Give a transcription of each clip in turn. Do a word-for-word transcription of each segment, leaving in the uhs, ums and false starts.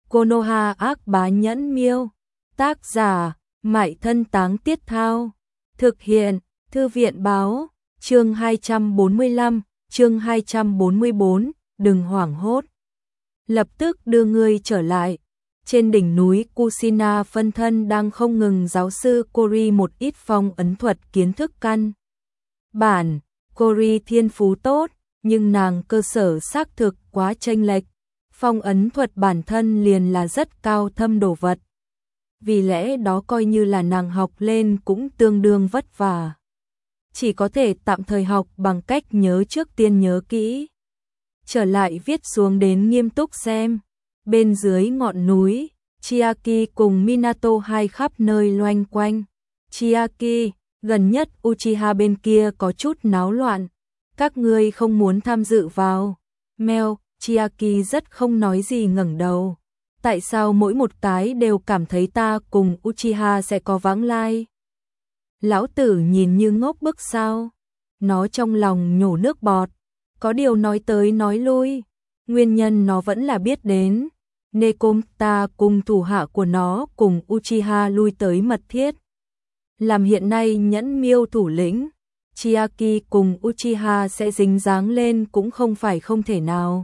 Konoha ác bá nhẫn miêu. Tác giả, Mại Thân Táng Tiết Thao. Thực hiện, Thư viện báo. Chương hai trăm bốn mươi lăm, chương hai trăm bốn mươi bốn, đừng hoảng hốt. Lập tức đưa ngươi trở lại. Trên đỉnh núi Kushina phân thân đang không ngừng giáo sư Kori một ít phong ấn thuật kiến thức căn bản. Kori thiên phú tốt, nhưng nàng cơ sở xác thực quá chênh lệch. Phong ấn thuật bản thân liền là rất cao thâm đồ vật. Vì lẽ đó coi như là nàng học lên cũng tương đương vất vả. Chỉ có thể tạm thời học bằng cách nhớ trước tiên nhớ kỹ. Trở lại viết xuống đến nghiêm túc xem. Bên dưới ngọn núi, Chiaki cùng Minato hai khắp nơi loanh quanh. Chiaki, gần nhất Uchiha bên kia có chút náo loạn. Các ngươi không muốn tham dự vào. Mèo, Chiaki rất không nói gì ngẩng đầu. Tại sao mỗi một cái đều cảm thấy ta cùng Uchiha sẽ có vãng lai? Lão tử nhìn như ngốc bức sao? Nó trong lòng nhổ nước bọt. Có điều nói tới nói lui. Nguyên nhân nó vẫn là biết đến. Nekomata cùng thủ hạ của nó cùng Uchiha lui tới mật thiết. Làm hiện nay nhẫn miêu thủ lĩnh, Chiaki cùng Uchiha sẽ dính dáng lên cũng không phải không thể nào.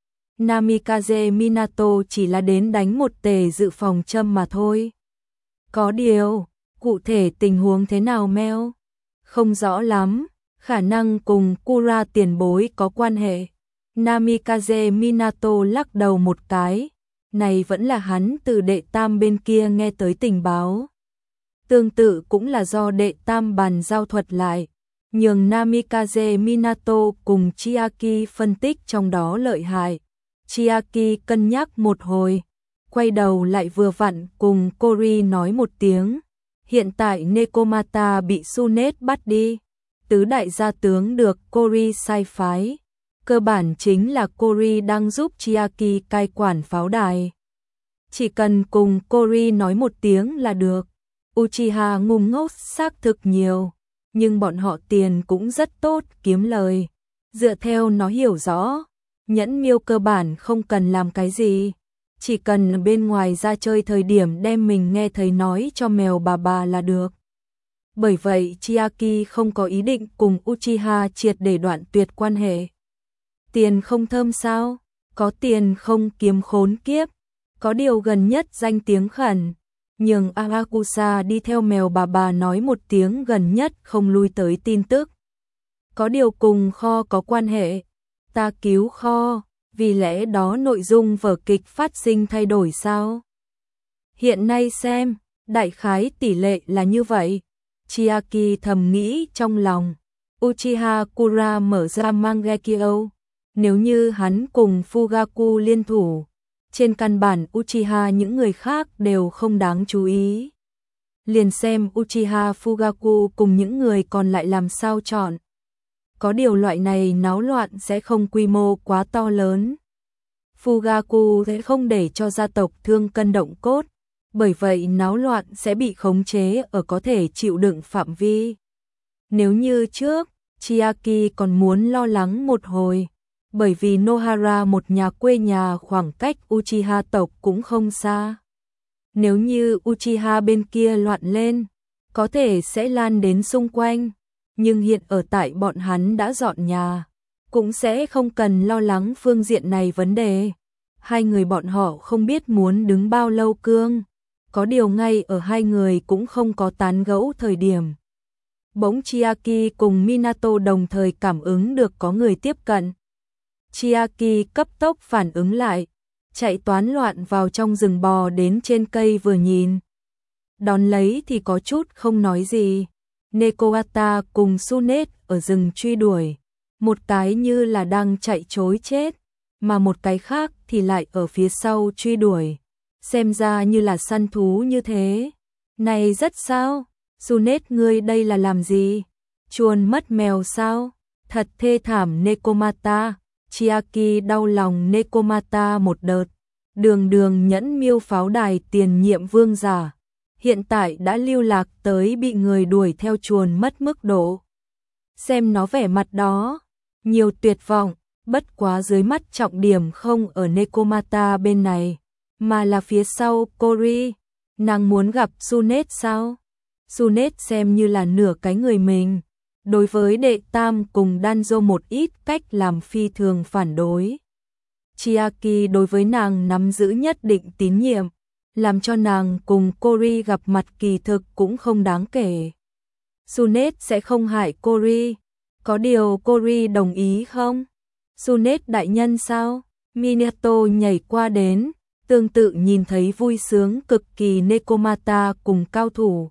Namikaze Minato chỉ là đến đánh một tề dự phòng châm mà thôi. Có điều, cụ thể tình huống thế nào meo? Không rõ lắm, khả năng cùng Kura tiền bối có quan hệ. Namikaze Minato lắc đầu một cái, này vẫn là hắn từ đệ tam bên kia nghe tới tình báo. Tương tự cũng là do đệ tam bàn giao thuật lại, nhường Namikaze Minato cùng Chiaki phân tích trong đó lợi hại. Chiaki cân nhắc một hồi, quay đầu lại vừa vặn cùng Kori nói một tiếng. Hiện tại Nekomata bị Tsunet bắt đi, tứ đại gia tướng được Kori sai phái. Cơ bản chính là Kori đang giúp Chiaki cai quản pháo đài. Chỉ cần cùng Kori nói một tiếng là được. Uchiha ngu ngốc xác thực nhiều, nhưng bọn họ tiền cũng rất tốt kiếm lời. Dựa theo nó hiểu rõ, nhẫn miêu cơ bản không cần làm cái gì. Chỉ cần bên ngoài ra chơi thời điểm đem mình nghe thấy nói cho mèo bà bà là được. Bởi vậy Chiaki không có ý định cùng Uchiha triệt để đoạn tuyệt quan hệ. Tiền không thơm sao? Có tiền không kiếm khốn kiếp. Có điều gần nhất danh tiếng khẩn, nhường Arakusa đi theo mèo bà bà nói một tiếng gần nhất không lui tới tin tức. Có điều cùng kho có quan hệ. Ta cứu kho, vì lẽ đó nội dung vở kịch phát sinh thay đổi sao? Hiện nay xem, đại khái tỷ lệ là như vậy. Chiaki thầm nghĩ trong lòng. Uchiha Kura mở ra Mangekyo. Nếu như hắn cùng Fugaku liên thủ, trên căn bản Uchiha những người khác đều không đáng chú ý. Liền xem Uchiha Fugaku cùng những người còn lại làm sao chọn. Có điều loại này náo loạn sẽ không quy mô quá to lớn. Fugaku sẽ không để cho gia tộc thương cân động cốt, bởi vậy náo loạn sẽ bị khống chế ở có thể chịu đựng phạm vi. Nếu như trước, Chiaki còn muốn lo lắng một hồi, bởi vì Nohara một nhà quê nhà khoảng cách Uchiha tộc cũng không xa. Nếu như Uchiha bên kia loạn lên, có thể sẽ lan đến xung quanh, nhưng hiện ở tại bọn hắn đã dọn nhà, cũng sẽ không cần lo lắng phương diện này vấn đề. Hai người bọn họ không biết muốn đứng bao lâu cương, có điều ngay ở hai người cũng không có tán gẫu thời điểm. Bỗng Chiaki cùng Minato đồng thời cảm ứng được có người tiếp cận. Chiaki cấp tốc phản ứng lại, chạy toán loạn vào trong rừng bò đến trên cây vừa nhìn. Đón lấy thì có chút không nói gì. Nekomata cùng Tsunet ở rừng truy đuổi. Một cái như là đang chạy trối chết, mà một cái khác thì lại ở phía sau truy đuổi. Xem ra như là săn thú như thế. Này rất sao? Tsunet ngươi đây là làm gì? Chuồn mất mèo sao? Thật thê thảm Nekomata. Chiaki đau lòng Nekomata một đợt. Đường đường nhẫn miêu pháo đài tiền nhiệm vương giả, hiện tại đã lưu lạc tới bị người đuổi theo chuồn mất mức độ. Xem nó vẻ mặt đó, nhiều tuyệt vọng, bất quá dưới mắt trọng điểm không ở Nekomata bên này. mà là phía sau Cory. Nàng muốn gặp Sunét sao? Sunét xem như là nửa cái người mình. Đối với đệ tam cùng Danzo một ít cách làm phi thường phản đối. Chiaki đối với nàng nắm giữ nhất định tín nhiệm, làm cho nàng cùng Cory gặp mặt kỳ thực cũng không đáng kể. Sunét sẽ không hại Cory. Có điều Cory đồng ý không? Sunét đại nhân sao? Minato nhảy qua đến, tương tự nhìn thấy vui sướng cực kỳ Nekomata cùng cao thủ.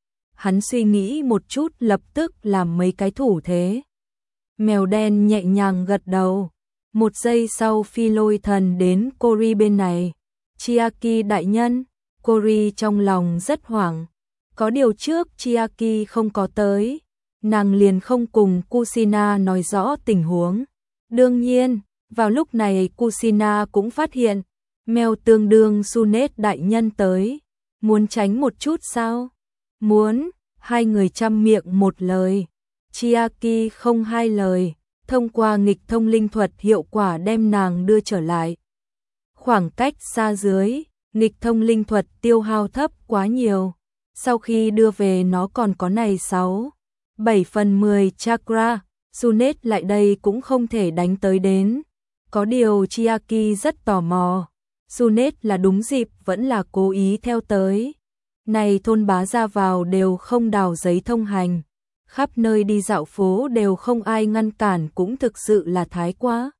Hắn suy nghĩ một chút lập tức làm mấy cái thủ thế. Mèo đen nhẹ nhàng gật đầu. Một giây sau phi lôi thần đến Cory bên này. Chiaki đại nhân, Cory trong lòng rất hoảng. Có điều trước Chiaki không có tới, nàng liền không cùng Kushina nói rõ tình huống. Đương nhiên, vào lúc này Kushina cũng phát hiện, mèo tương đương Sunét đại nhân tới. Muốn tránh một chút sao? Muốn, hai người chăm miệng một lời. Chiaki không hai lời, thông qua nghịch thông linh thuật hiệu quả đem nàng đưa trở lại. Khoảng cách xa dưới, nghịch thông linh thuật tiêu hao thấp quá nhiều. Sau khi đưa về nó còn có này sáu, bảy phần mười chakra, Sunét lại đây cũng không thể đánh tới đến. Có điều Chiaki rất tò mò, Sunét là đúng dịp vẫn là cố ý theo tới. Này thôn bá ra vào đều không đào giấy thông hành, khắp nơi đi dạo phố đều không ai ngăn cản cũng thực sự là thái quá.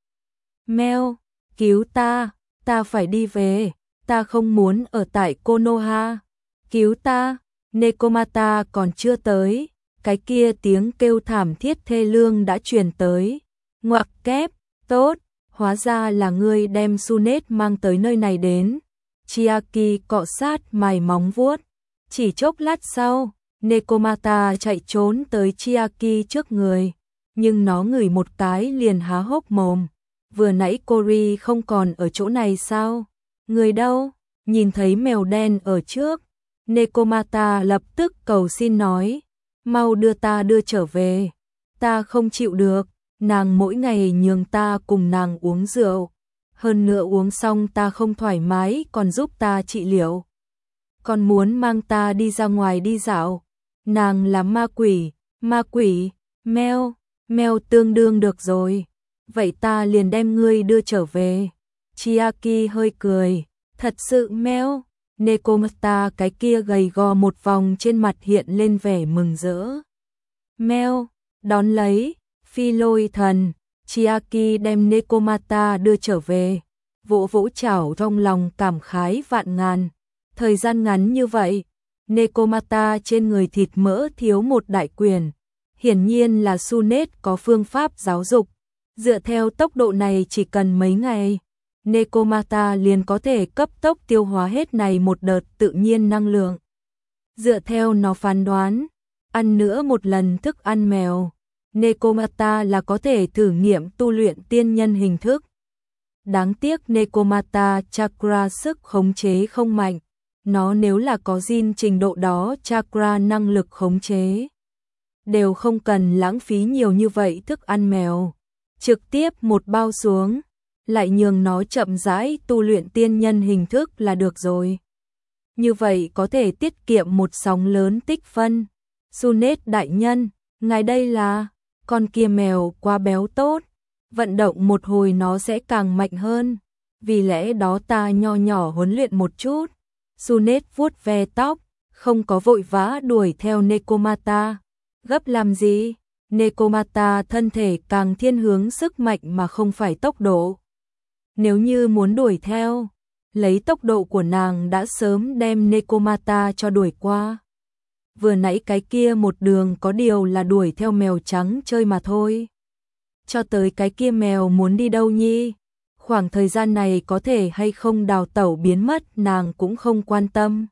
Mèo, cứu ta, ta phải đi về, ta không muốn ở tại Konoha. Cứu ta, Nekomata còn chưa tới, cái kia tiếng kêu thảm thiết thê lương đã truyền tới. Ngoặc kép, tốt, hóa ra là ngươi đem Sunét mang tới nơi này đến. Chiaki cọ sát mày móng vuốt. Chỉ chốc lát sau, Nekomata chạy trốn tới Chiaki trước người, nhưng nó ngửi một cái liền há hốc mồm. Vừa nãy Cory không còn ở chỗ này sao? Người đâu? Nhìn thấy mèo đen ở trước, Nekomata lập tức cầu xin nói, mau đưa ta đưa trở về. Ta không chịu được, nàng mỗi ngày nhường ta cùng nàng uống rượu. Hơn nữa uống xong ta không thoải mái còn giúp ta trị liệu. Còn muốn mang ta đi ra ngoài đi dạo. Nàng là ma quỷ, ma quỷ, mèo, mèo tương đương được rồi. Vậy ta liền đem ngươi đưa trở về. Chiaki hơi cười, thật sự mèo. Nekomata cái kia gầy gò một vòng trên mặt hiện lên vẻ mừng rỡ. Mèo, đón lấy, phi lôi thần. Chiaki đem Nekomata đưa trở về, vỗ vỗ chảo trong lòng cảm khái vạn ngàn. Thời gian ngắn như vậy, Nekomata trên người thịt mỡ thiếu một đại quyền. Hiển nhiên là Sunét có phương pháp giáo dục. Dựa theo tốc độ này chỉ cần mấy ngày, Nekomata liền có thể cấp tốc tiêu hóa hết này một đợt tự nhiên năng lượng. Dựa theo nó phán đoán, ăn nữa một lần thức ăn mèo, Nekomata là có thể thử nghiệm tu luyện tiên nhân hình thức. Đáng tiếc Nekomata chakra sức khống chế không mạnh. Nó nếu là có gene trình độ đó chakra năng lực khống chế, đều không cần lãng phí nhiều như vậy thức ăn mèo. Trực tiếp một bao xuống, lại nhường nó chậm rãi tu luyện tiên nhân hình thức là được rồi. Như vậy có thể tiết kiệm một sóng lớn tích phân. Sunét đại nhân, ngài đây là, con kia mèo quá béo tốt, vận động một hồi nó sẽ càng mạnh hơn. Vì lẽ đó ta nho nhỏ huấn luyện một chút. Sunét vuốt ve tóc, không có vội vã đuổi theo Nekomata. Gấp làm gì? Nekomata thân thể càng thiên hướng sức mạnh mà không phải tốc độ. Nếu như muốn đuổi theo, lấy tốc độ của nàng đã sớm đem Nekomata cho đuổi qua. Vừa nãy cái kia một đường có điều là đuổi theo mèo trắng chơi mà thôi. Cho tới cái kia mèo muốn đi đâu nhi? Khoảng thời gian này có thể hay không đào tẩu biến mất nàng cũng không quan tâm.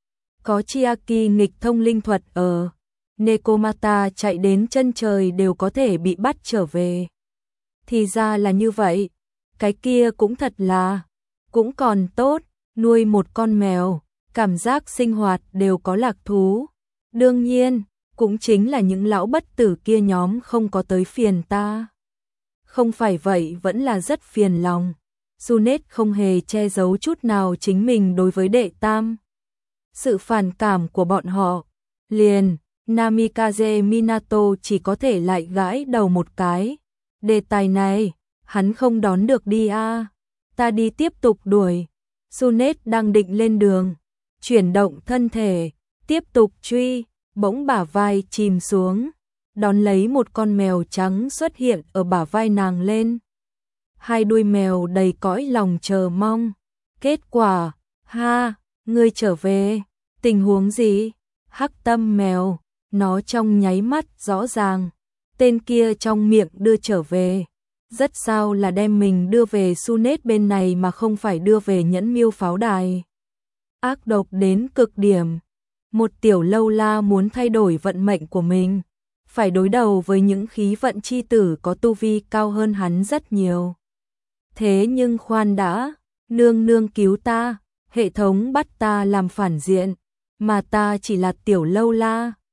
Có Chiaki nghịch thông linh thuật ở, Nekomata chạy đến chân trời đều có thể bị bắt trở về. Thì ra là như vậy, cái kia cũng thật là, cũng còn tốt, nuôi một con mèo, cảm giác sinh hoạt đều có lạc thú. Đương nhiên, cũng chính là những lão bất tử kia nhóm không có tới phiền ta. Không phải vậy vẫn là rất phiền lòng. Sunet không hề che giấu chút nào chính mình đối với đệ tam. Sự phản cảm của bọn họ, liền, Namikaze Minato chỉ có thể lại gãi đầu một cái. Đề tài này, hắn không đón được đi a à. Ta đi tiếp tục đuổi. Sunet đang định lên đường, chuyển động thân thể, tiếp tục truy, bỗng bả vai chìm xuống, đón lấy một con mèo trắng xuất hiện ở bả vai nàng lên. Hai đuôi mèo đầy cõi lòng chờ mong. Kết quả, ha, ngươi trở về, tình huống gì? Hắc tâm mèo, nó trong nháy mắt rõ ràng, tên kia trong miệng đưa trở về. Rất sao là đem mình đưa về Sunet bên này mà không phải đưa về Nhẫn Miêu pháo đài. Ác độc đến cực điểm. Một tiểu lâu la muốn thay đổi vận mệnh của mình, phải đối đầu với những khí vận chi tử có tu vi cao hơn hắn rất nhiều. Thế nhưng khoan đã, nương nương cứu ta, hệ thống bắt ta làm phản diện, mà ta chỉ là tiểu lâu la.